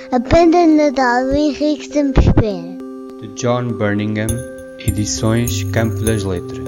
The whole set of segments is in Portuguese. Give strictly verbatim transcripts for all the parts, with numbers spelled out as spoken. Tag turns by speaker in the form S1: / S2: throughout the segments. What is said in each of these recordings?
S1: A Penda de Natal do Henrique sempre espera.
S2: De John Birmingham, Edições Campo das Letras.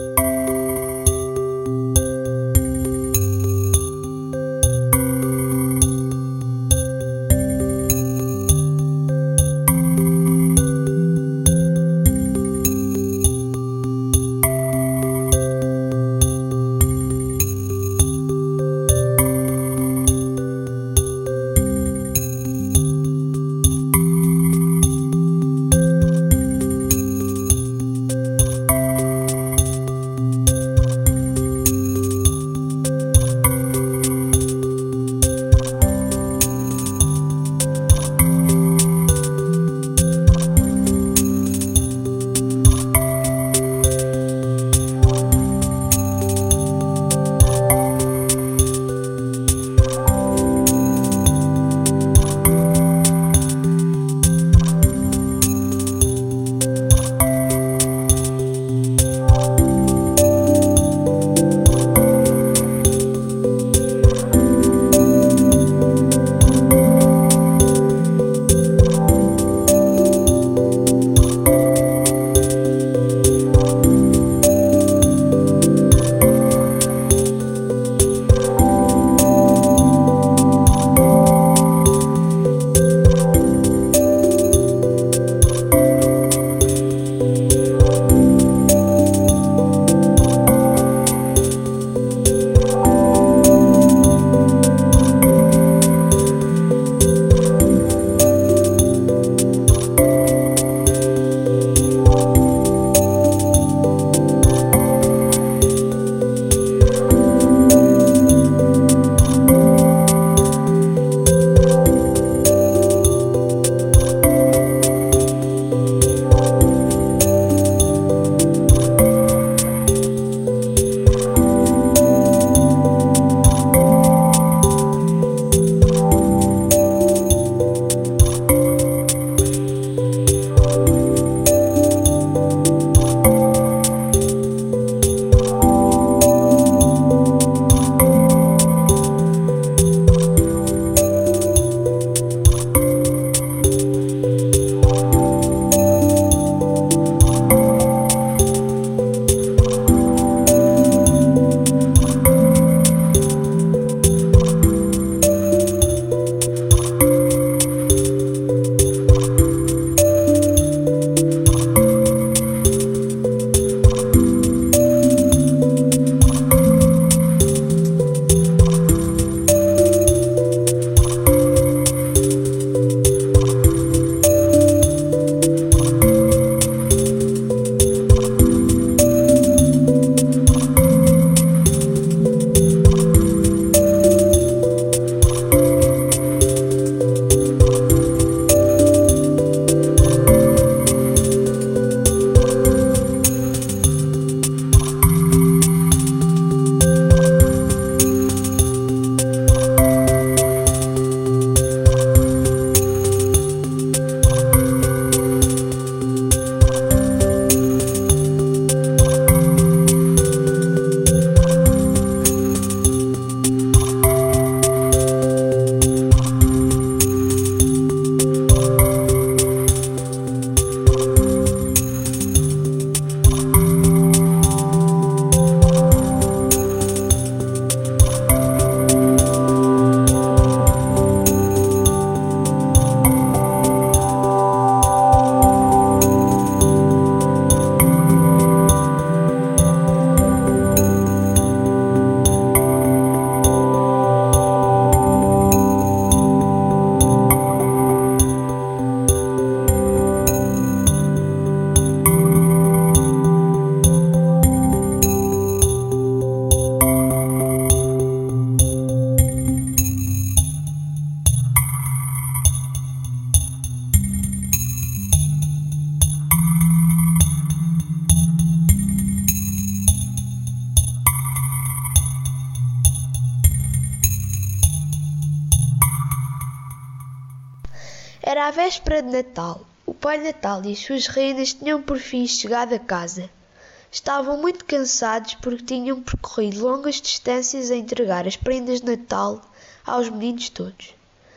S3: Era a véspera de Natal. O Pai Natal e as suas reinas tinham por fim chegado a casa. Estavam muito cansados porque tinham percorrido longas distâncias a entregar as prendas de Natal aos meninos todos.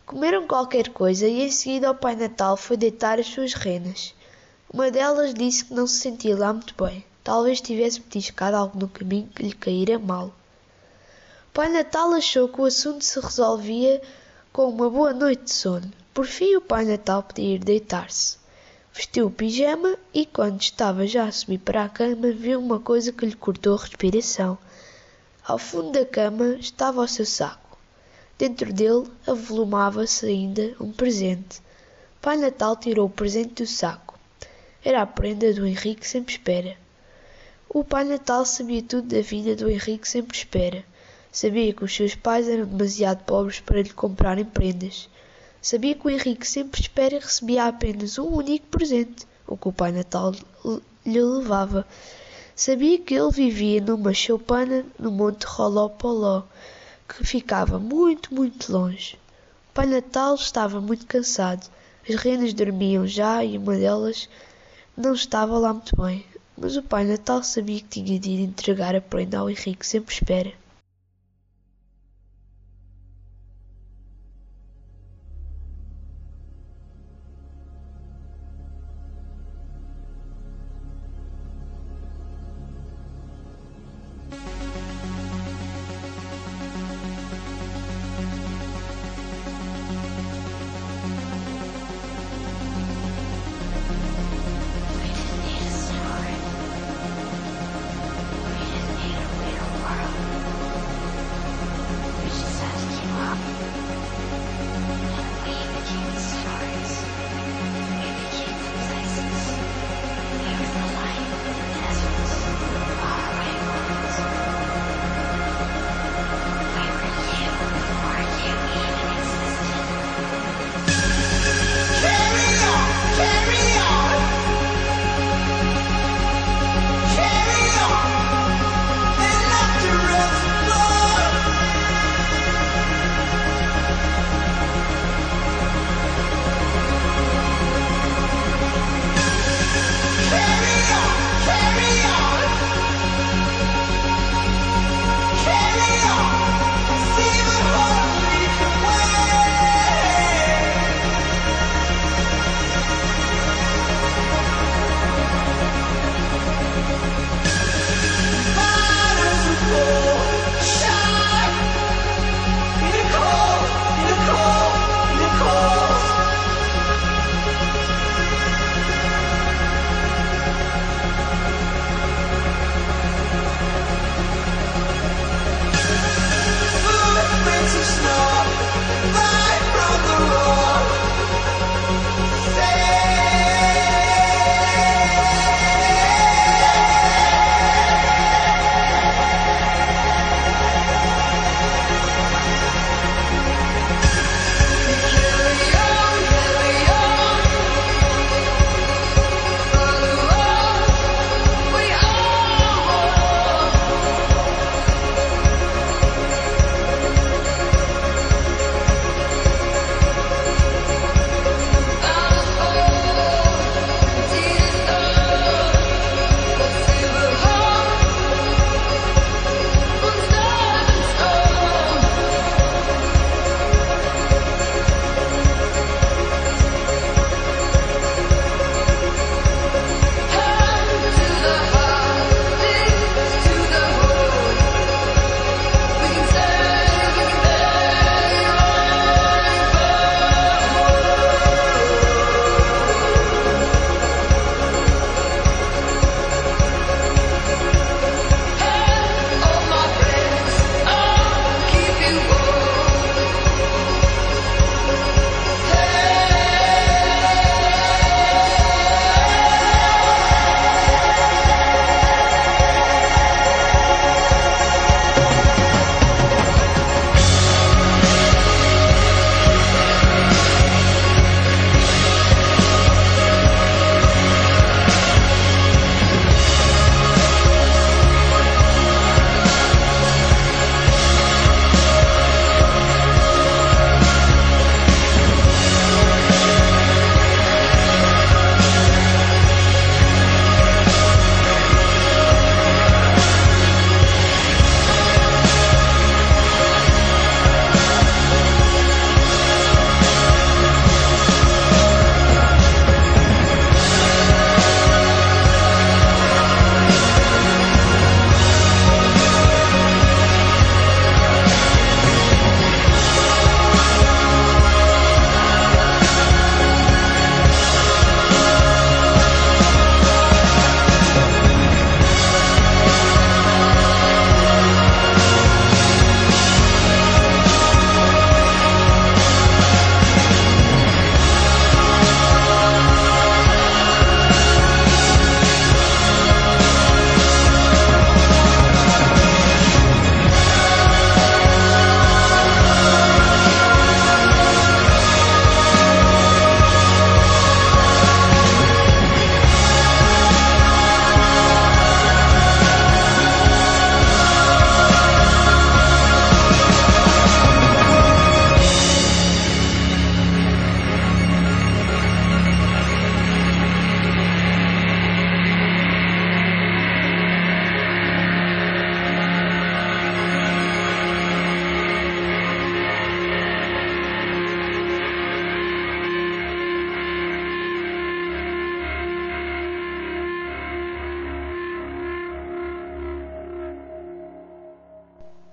S3: Comeram qualquer coisa e em seguida o Pai Natal foi deitar as suas renas. Uma delas disse que não se sentia lá muito bem. Talvez tivesse petiscado algo no caminho que lhe caíra mal. O Pai Natal achou que o assunto se resolvia com uma boa noite de sono. Por fim, o Pai Natal podia ir deitar-se. Vestiu o pijama e, quando estava já a subir para a cama, viu uma coisa que lhe cortou a respiração. Ao fundo da cama estava o seu saco. Dentro dele avolumava-se ainda um presente. O Pai Natal tirou o presente do saco. Era a prenda do Henrique Sempre Espera. O Pai Natal sabia tudo da vida do Henrique Sempre Espera. Sabia que os seus pais eram demasiado pobres para lhe comprarem prendas. Sabia que o Henrique Sempre Espera recebia apenas um único presente, o que o Pai Natal lhe levava. Sabia que ele vivia numa choupana no Monte Roló-Poló, que ficava muito, muito longe. O Pai Natal estava muito cansado. As renas dormiam já e uma delas não estava lá muito bem. Mas o Pai Natal sabia que tinha de ir entregar a prenda ao Henrique Sempre Espera.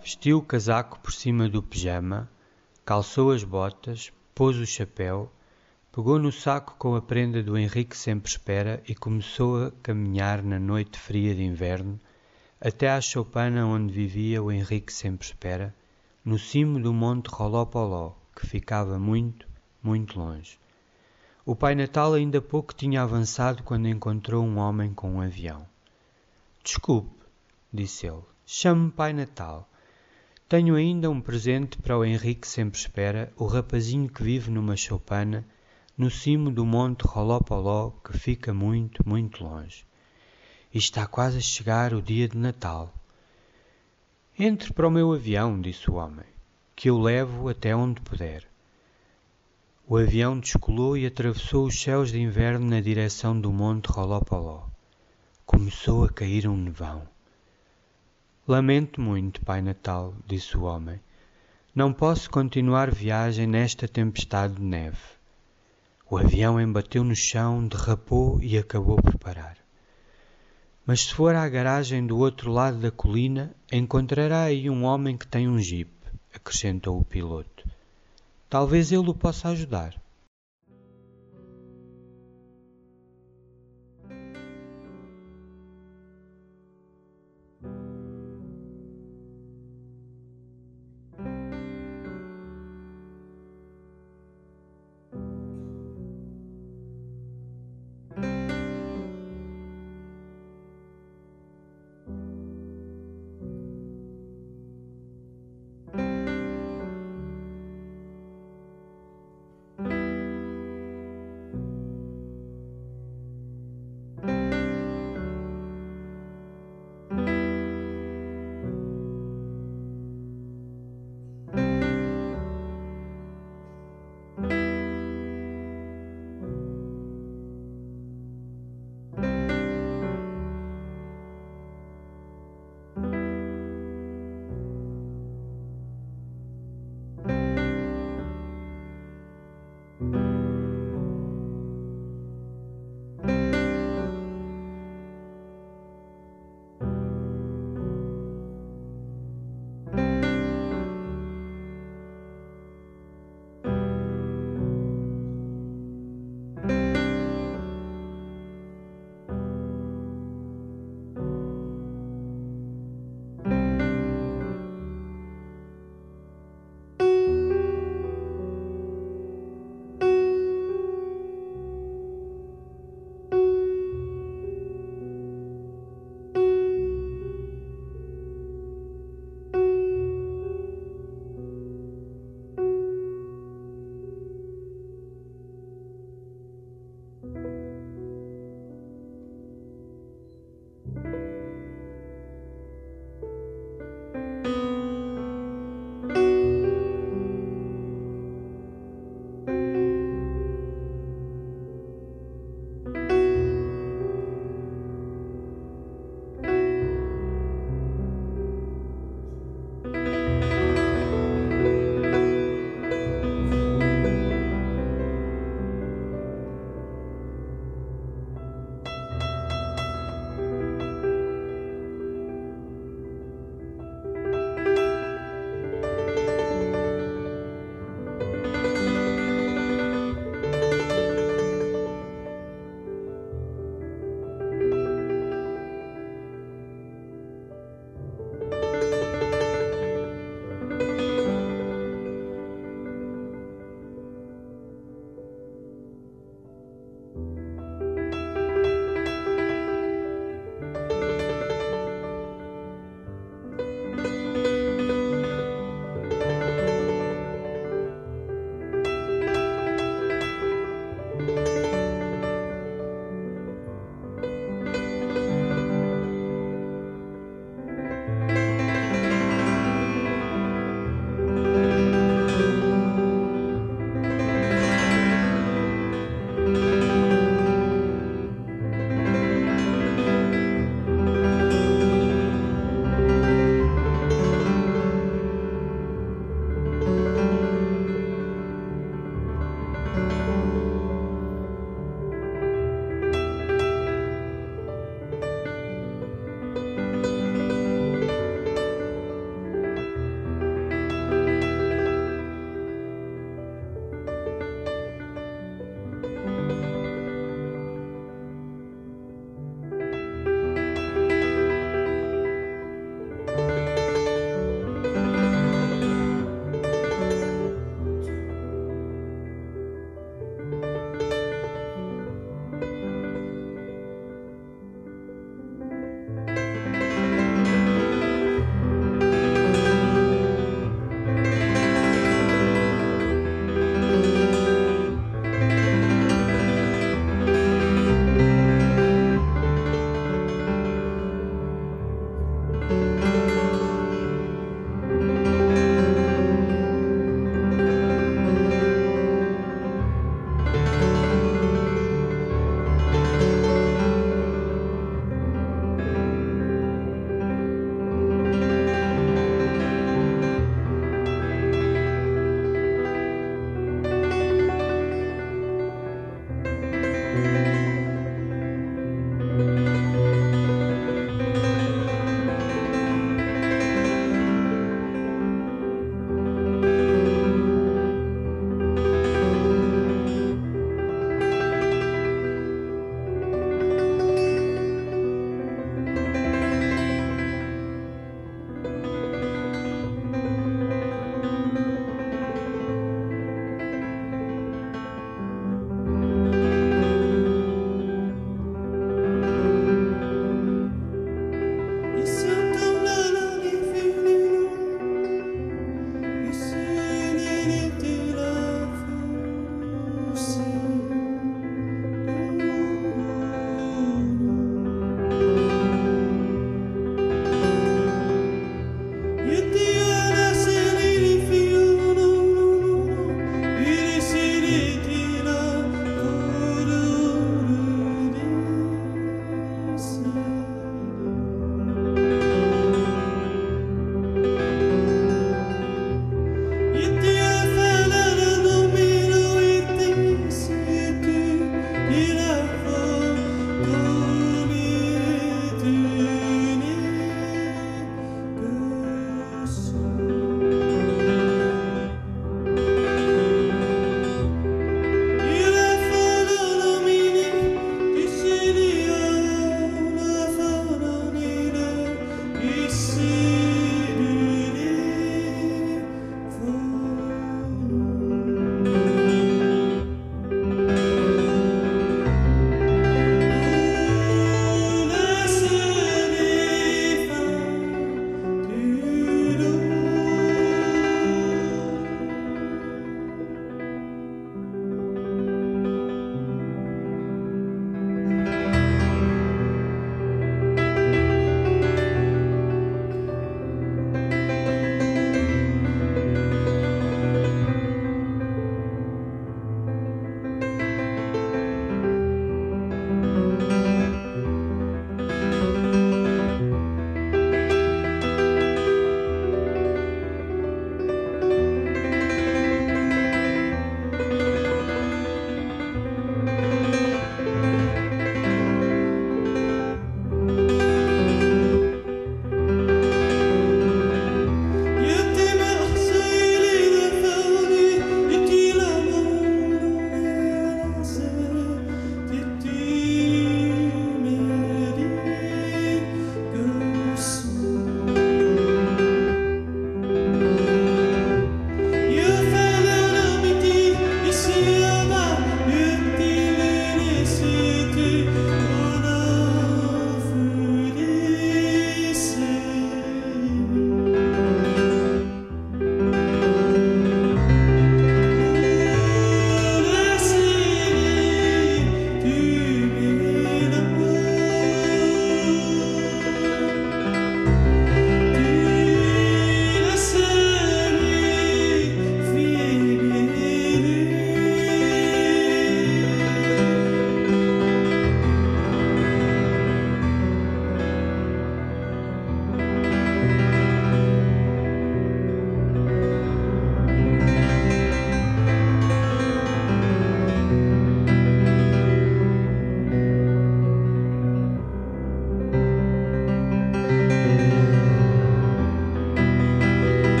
S2: Vestiu o casaco por cima do pijama, calçou as botas, pôs o chapéu, pegou no saco com a prenda do Henrique Sempre Espera e começou a caminhar na noite fria de inverno até à choupana onde vivia o Henrique Sempre Espera, no cimo do monte Roló-Poló, que ficava muito, muito longe. O Pai Natal ainda pouco tinha avançado quando encontrou um homem com um avião. «Desculpe», disse ele, «chame-me Pai Natal. Tenho ainda um presente para o Henrique Sempre Espera, o rapazinho que vive numa choupana, no cimo do monte Roló-Poló, que fica muito, muito longe. E está quase a chegar o dia de Natal.» «Entre para o meu avião», disse o homem, «que eu levo até onde puder.» O avião descolou e atravessou os céus de inverno na direção do monte Roló-Poló. Começou a cair um nevão. «Lamento muito, Pai Natal», disse o homem. «Não posso continuar viagem nesta tempestade de neve.» O avião embateu no chão, derrapou e acabou por parar. «Mas se for à garagem do outro lado da colina, encontrará aí um homem que tem um jipe», acrescentou o piloto. «Talvez ele o possa ajudar.»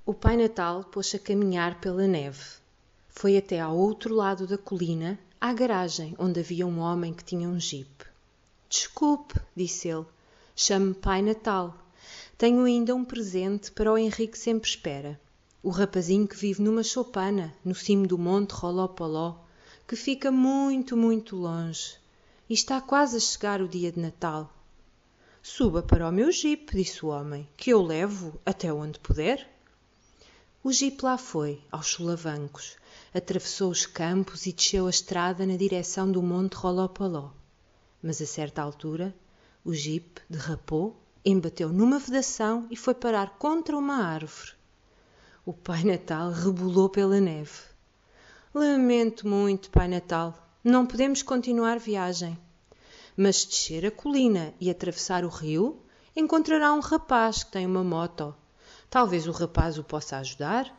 S4: O Pai Natal pôs-se a caminhar pela neve. Foi até ao outro lado da colina, à garagem, onde havia um homem que tinha um jipe. Desculpe, disse ele, chame-me Pai Natal. Tenho ainda um presente para o Henrique Sempre Espera, o rapazinho que vive numa choupana, no cimo do monte Rolopoló, que fica muito, muito longe. E está quase a chegar o dia de Natal. Suba para o meu jipe, disse o homem, que eu levo até onde puder. O jipe lá foi, aos solavancos, atravessou os campos e desceu a estrada na direção do monte Rolopoló. Mas a certa altura, o jipe derrapou, embateu numa vedação e foi parar contra uma árvore. O Pai Natal rebolou pela neve. Lamento muito, Pai Natal, não podemos continuar viagem. Mas se descer a colina e atravessar o rio, encontrará um rapaz que tem uma moto. Talvez o rapaz o possa ajudar?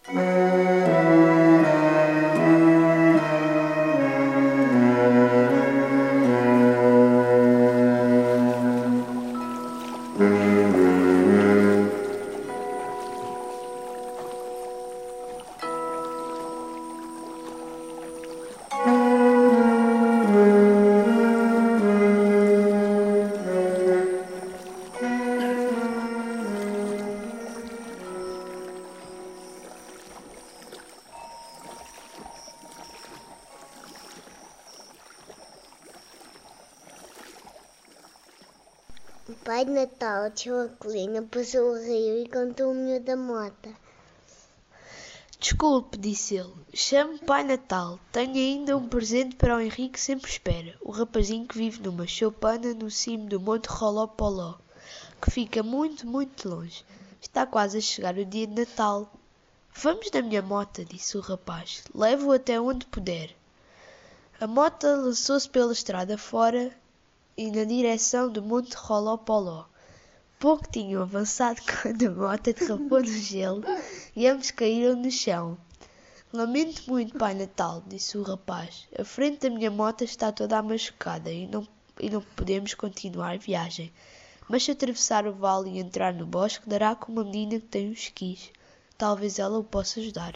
S1: O Pai Natal desceu a colina, passou o rio e contou o miúdo da mota.
S3: Desculpe, disse ele. Chame-me Pai Natal. Tenho ainda um presente para o Henrique que sempre espera. O rapazinho que vive numa choupana no cimo do Monte Rolopoló, que fica muito, muito longe. Está quase a chegar o dia de Natal. Vamos na minha mota, disse o rapaz. Levo-o até onde puder. A mota lançou-se pela estrada fora e na direção do Monte Rolopoló. Pouco tinham avançado quando a mota derrapou no gelo e ambos caíram no chão. Lamento muito, Pai Natal, disse o rapaz. A frente da minha moto está toda amachucada e não, e não podemos continuar a viagem. Mas se atravessar o vale e entrar no bosque, dará com uma menina que tem uns esquis. Talvez ela o possa ajudar.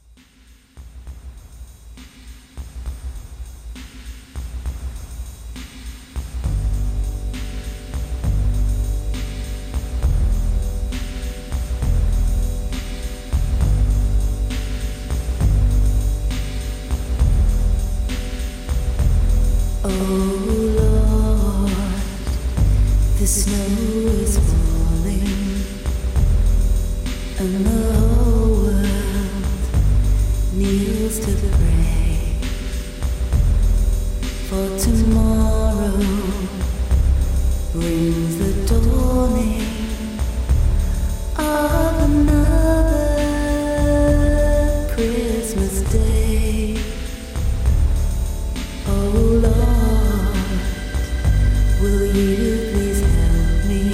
S5: The snow is falling and the whole world kneels to pray for tomorrow brings the dawning of another Christmas day. Oh Lord, will you please help me,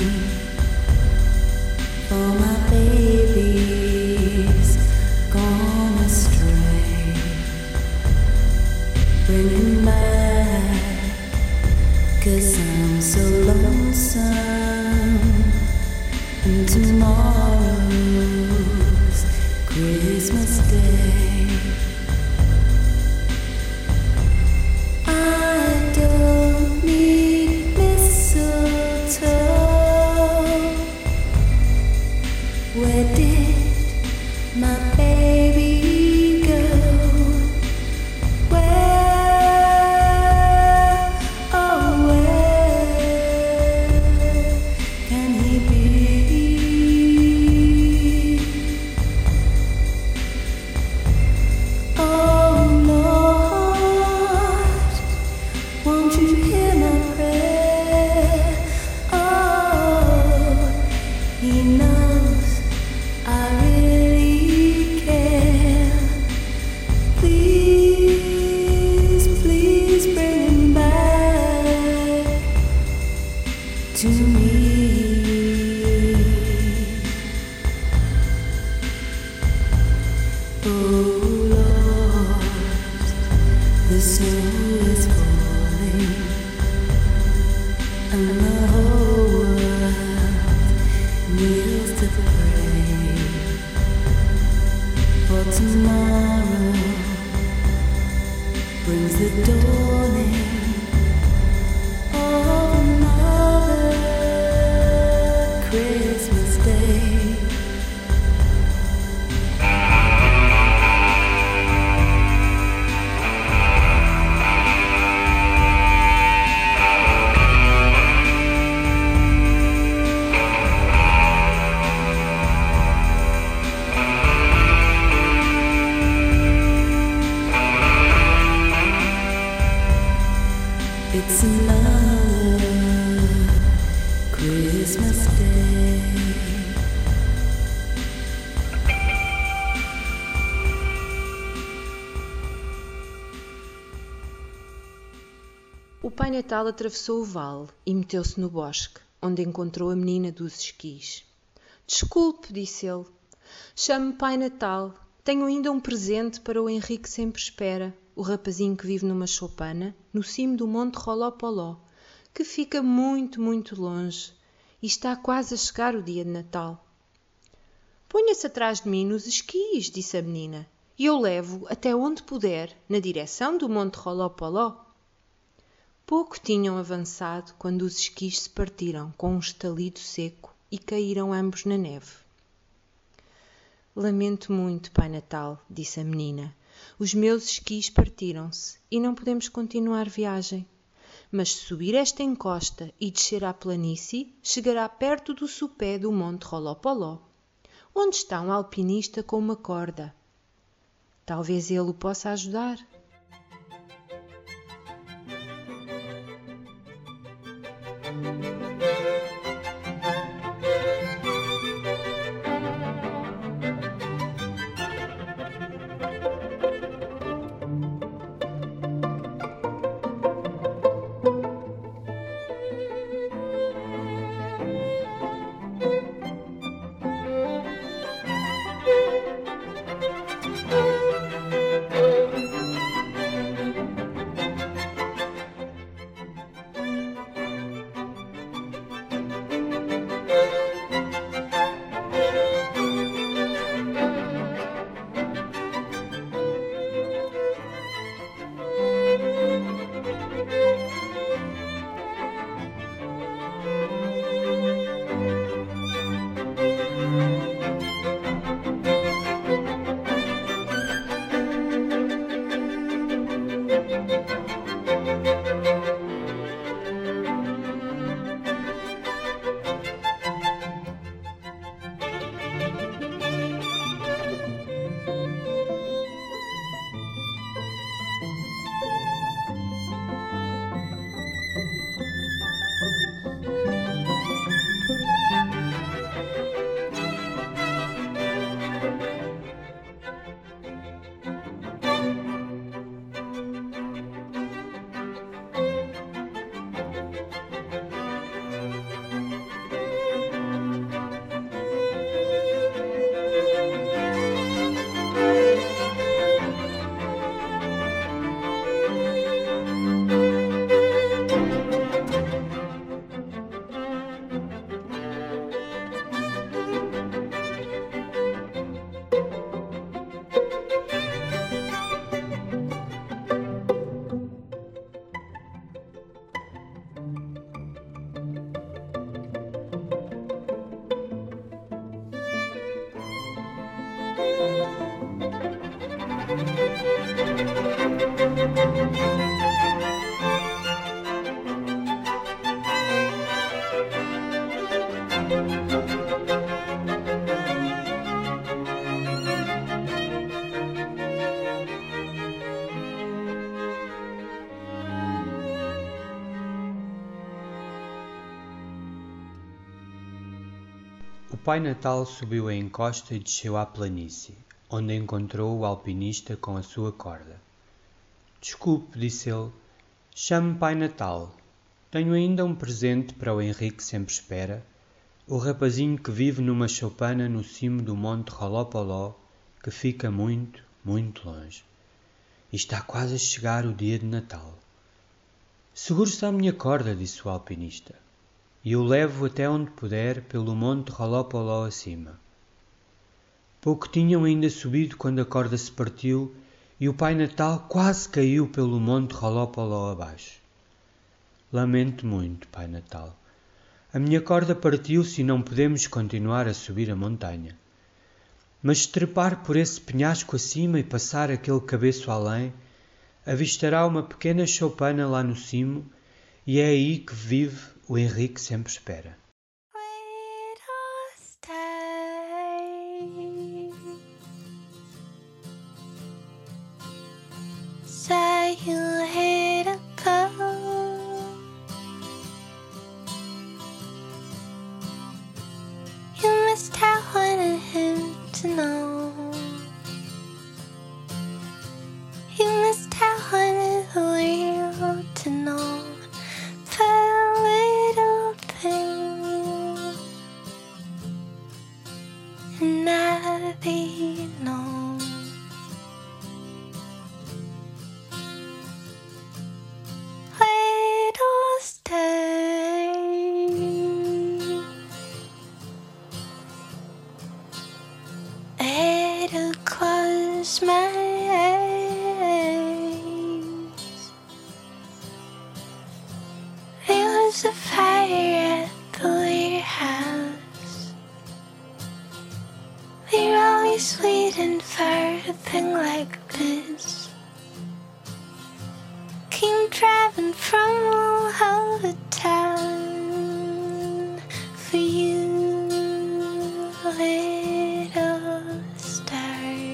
S5: for my baby's gone astray. Bring him back, 'cause I'm so lonesome, and tomorrow's Christmas Day. I don't need mistletoe. Where did my baby go? Where, oh where can he be? Oh Lord, won't you hear my prayer? Oh, he knows I really care. Please, please bring him back to me. Oh Lord, the snow is falling and the whole world kneels to pray for tomorrow brings the dawning of another Christmas Day. It's another Christmas Day.
S4: O Pai Natal atravessou o vale e meteu-se no bosque, onde encontrou a menina dos esquis. Desculpe, disse ele. Chame-me Pai Natal. Tenho ainda um presente para o Henrique sempre espera, o rapazinho que vive numa choupana, no cimo do Monte Rolopoló, que fica muito, muito longe, e está quase a chegar o dia de Natal. Ponha-se atrás de mim nos esquis, disse a menina, e eu levo até onde puder, na direção do Monte Rolopoló. Pouco tinham avançado quando os esquis se partiram com um estalido seco e caíram ambos na neve. Lamento muito, Pai Natal, disse a menina. Os meus esquis partiram-se e não podemos continuar viagem. Mas se subir esta encosta e descer à planície, chegará perto do sopé do Monte Rolopoló, onde está um alpinista com uma corda. Talvez ele o possa ajudar.
S2: O Pai Natal subiu a encosta e desceu à planície, onde encontrou o alpinista com a sua corda. Desculpe, disse ele, chame-me Pai Natal. Tenho ainda um presente para o Henrique sempre espera, o rapazinho que vive numa choupana no cimo do Monte Rolopoló, que fica muito, muito longe. E está quase a chegar o dia de Natal. Segure-se à minha corda, disse o alpinista, e eu levo até onde puder pelo Monte Rolopoló acima. Pouco tinham ainda subido quando a corda se partiu e o Pai Natal quase caiu pelo Monte Rolopoló abaixo. Lamento muito, Pai Natal. A minha corda partiu-se e não podemos continuar a subir a montanha. Mas se trepar por esse penhasco acima e passar aquele cabeço além, avistará uma pequena choupana lá no cimo e é aí que vive o Henrique sempre espera.
S5: Wait or stay. Say you hate to go. You missed out wanted him to know. You missed out wanted the world to know. The little things close my eyes, there was a fire at the warehouse. They're always waiting for a thing like this. Came driving from all over town for you, little star.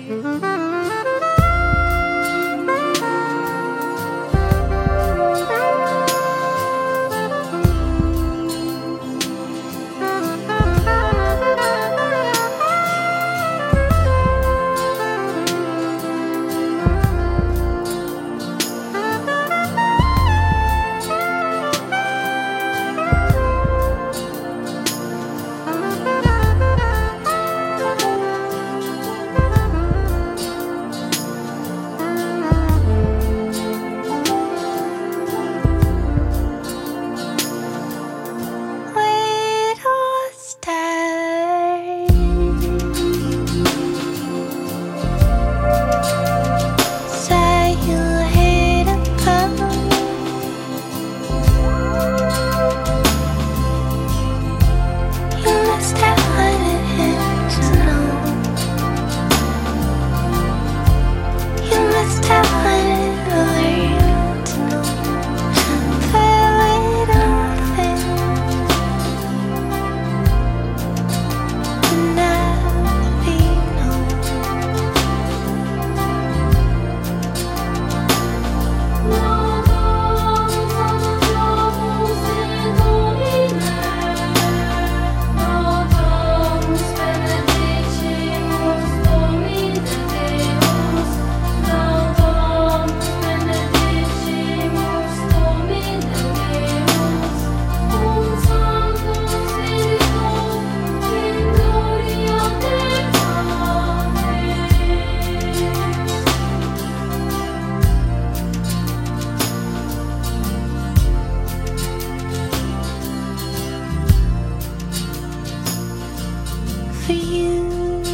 S5: For you,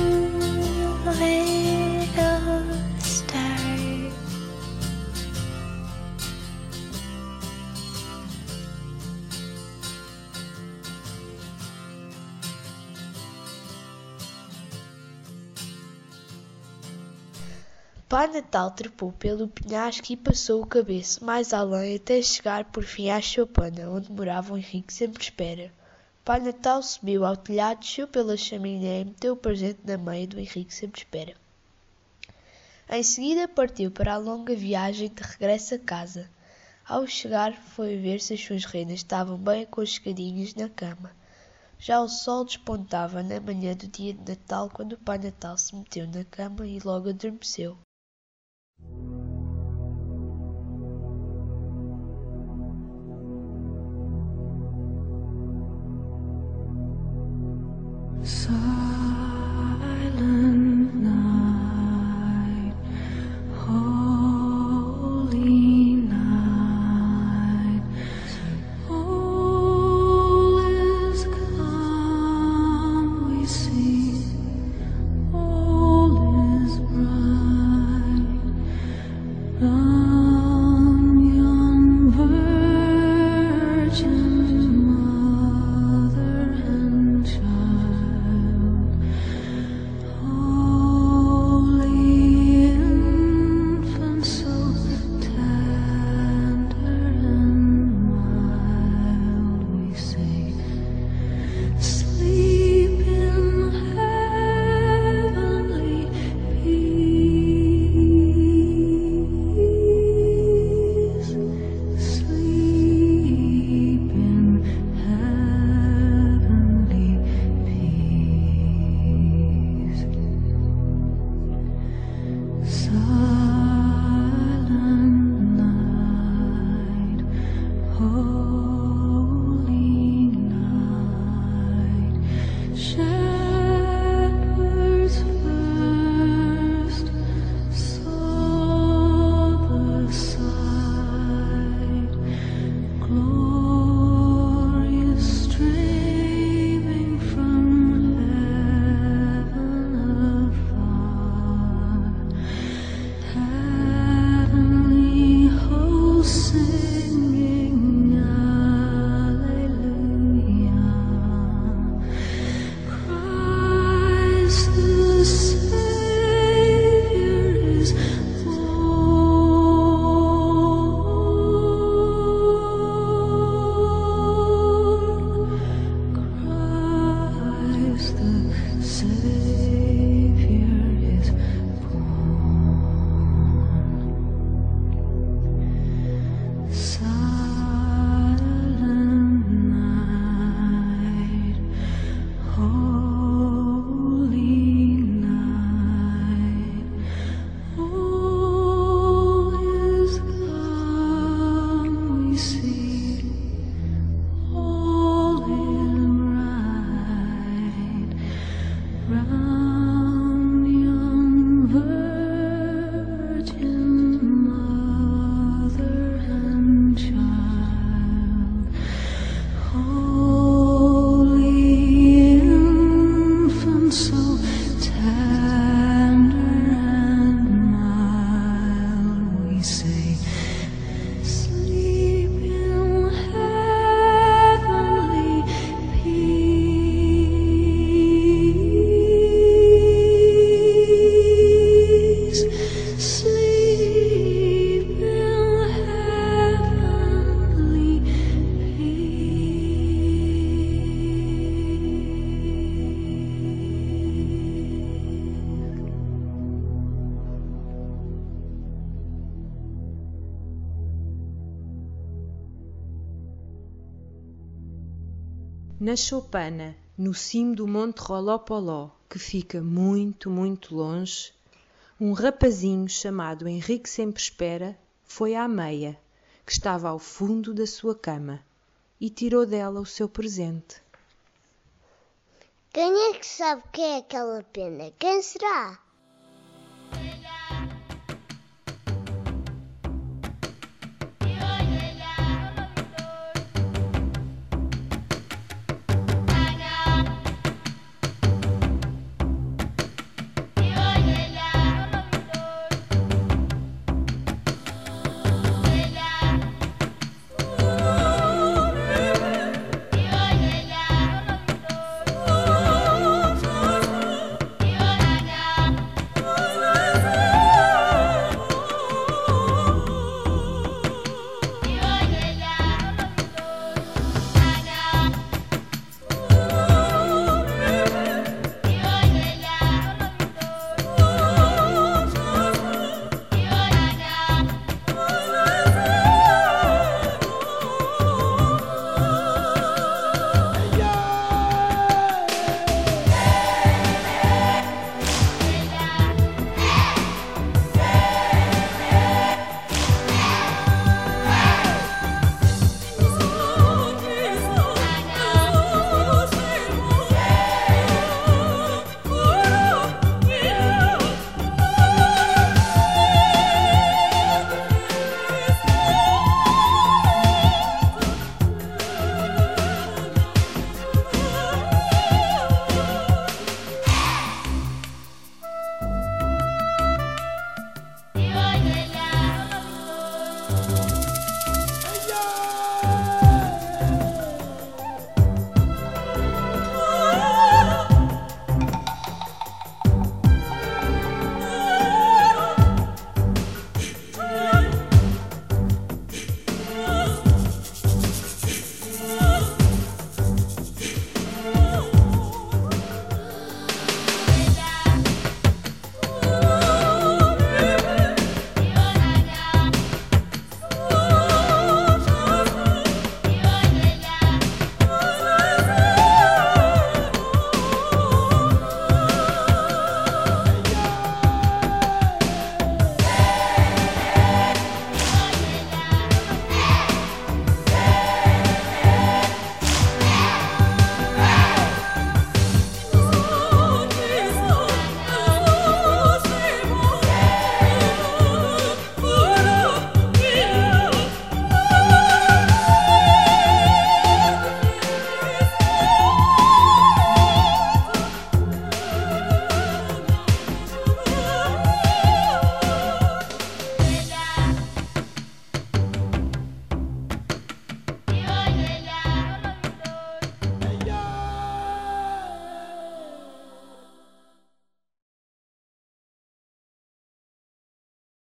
S5: little star.
S3: Pai Natal trepou pelo penhasco e passou o cabeço mais além até chegar por fim à choupana, onde morava o Henrique Sempre Espera. Pai Natal subiu ao telhado, desceu pela chaminé e meteu o presente na meia do Henrique Sempre Espera. Em seguida partiu para a longa viagem de regresso a casa. Ao chegar foi ver se as suas renas estavam bem aconchegadinhas na cama. Já o sol despontava na manhã do dia de Natal quando o Pai Natal se meteu na cama e logo adormeceu.
S5: Silent night, holy night, all is calm, we see, all is bright, on yon virgin mother and child.
S4: Na choupana, no cimo do Monte Rolopoló, que fica muito, muito longe, um rapazinho chamado Henrique Sempre Espera foi à meia, que estava ao fundo da sua cama, e tirou dela o seu presente.
S1: Quem é que sabe quem é aquela pena? Quem será?